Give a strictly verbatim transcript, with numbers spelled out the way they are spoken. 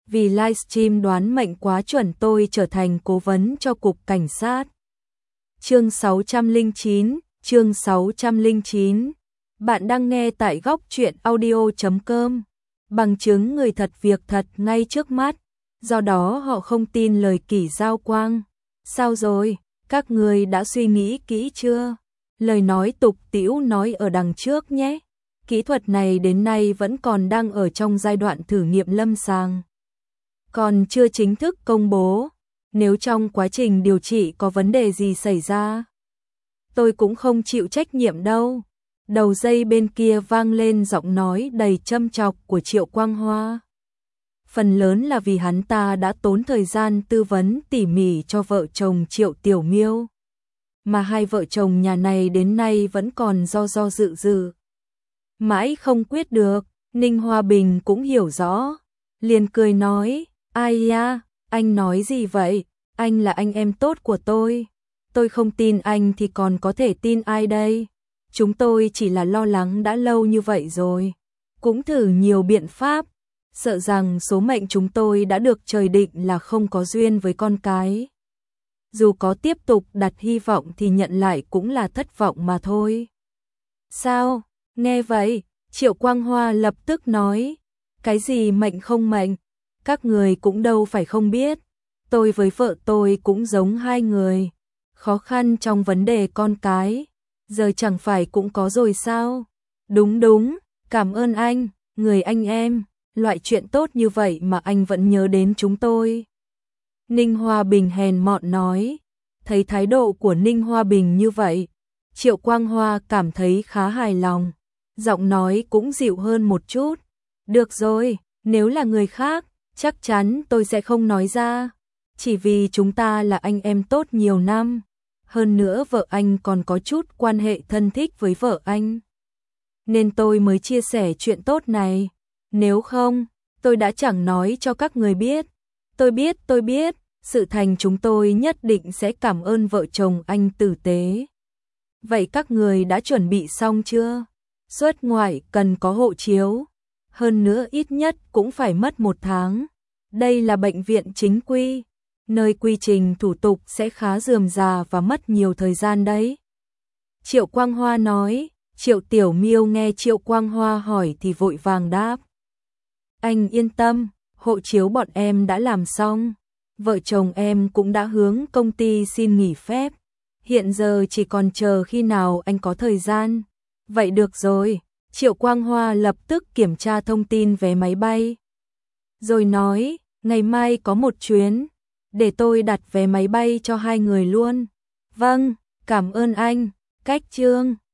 vì livestream đoán mệnh quá chuẩn tôi trở thành cố vấn cho cục cảnh sát. Chương sáu trăm lẻ chín, chương sáu trăm lẻ chín. Bạn đang nghe tại góc truyện audio chấm com. Bằng chứng người thật việc thật ngay trước mắt, do đó họ không tin lời Kỷ Giao Quang. Sao rồi, các người đã suy nghĩ kỹ chưa? Lời nói tục tĩu nói ở đằng trước nhé. Kỹ thuật này đến nay vẫn còn đang ở trong giai đoạn thử nghiệm lâm sàng, còn chưa chính thức công bố. Nếu trong quá trình điều trị có vấn đề gì xảy ra, tôi cũng không chịu trách nhiệm đâu. Đầu dây bên kia vang lên giọng nói đầy châm chọc của Triệu Quang Hoa. Phần lớn là vì hắn ta đã tốn thời gian tư vấn tỉ mỉ cho vợ chồng Triệu Tiểu Miêu, mà hai vợ chồng nhà này đến nay vẫn còn do do dự dự, mãi không quyết được. Ninh Hoa Bình cũng hiểu rõ, liền cười nói, ai ya, anh nói gì vậy, anh là anh em tốt của tôi, tôi không tin anh thì còn có thể tin ai đây. Chúng tôi chỉ là lo lắng đã lâu như vậy rồi, cũng thử nhiều biện pháp, sợ rằng số mệnh chúng tôi đã được trời định là không có duyên với con cái. Dù có tiếp tục đặt hy vọng thì nhận lại cũng là thất vọng mà thôi. Sao? Nghe vậy, Triệu Quang Hoa lập tức nói, cái gì mệnh không mệnh, các người cũng đâu phải không biết. Tôi với vợ tôi cũng giống hai người, khó khăn trong vấn đề con cái, giờ chẳng phải cũng có rồi sao? Đúng đúng, cảm ơn anh, người anh em, loại chuyện tốt như vậy mà anh vẫn nhớ đến chúng tôi. Ninh Hoa Bình hèn mọn nói. Thấy thái độ của Ninh Hoa Bình như vậy, Triệu Quang Hoa cảm thấy khá hài lòng, giọng nói cũng dịu hơn một chút. Được rồi, nếu là người khác, chắc chắn tôi sẽ không nói ra, chỉ vì chúng ta là anh em tốt nhiều năm. Hơn nữa vợ anh còn có chút quan hệ thân thích với vợ anh, nên tôi mới chia sẻ chuyện tốt này. Nếu không, tôi đã chẳng nói cho các người biết. Tôi biết, tôi biết, sự thành chúng tôi nhất định sẽ cảm ơn vợ chồng anh tử tế. Vậy các người đã chuẩn bị xong chưa? Xuất ngoại cần có hộ chiếu, hơn nữa ít nhất cũng phải mất một tháng. Đây là bệnh viện chính quy, nơi quy trình thủ tục sẽ khá rườm rà và mất nhiều thời gian đấy. Triệu Quang Hoa nói. Triệu Tiểu Miêu nghe Triệu Quang Hoa hỏi thì vội vàng đáp. Anh yên tâm, hộ chiếu bọn em đã làm xong. Vợ chồng em cũng đã hướng công ty xin nghỉ phép. Hiện giờ chỉ còn chờ khi nào anh có thời gian. Vậy được rồi. Triệu Quang Hoa lập tức kiểm tra thông tin vé máy bay, rồi nói, ngày mai có một chuyến, để tôi đặt vé máy bay cho hai người luôn. Vâng, cảm ơn anh. Cách chương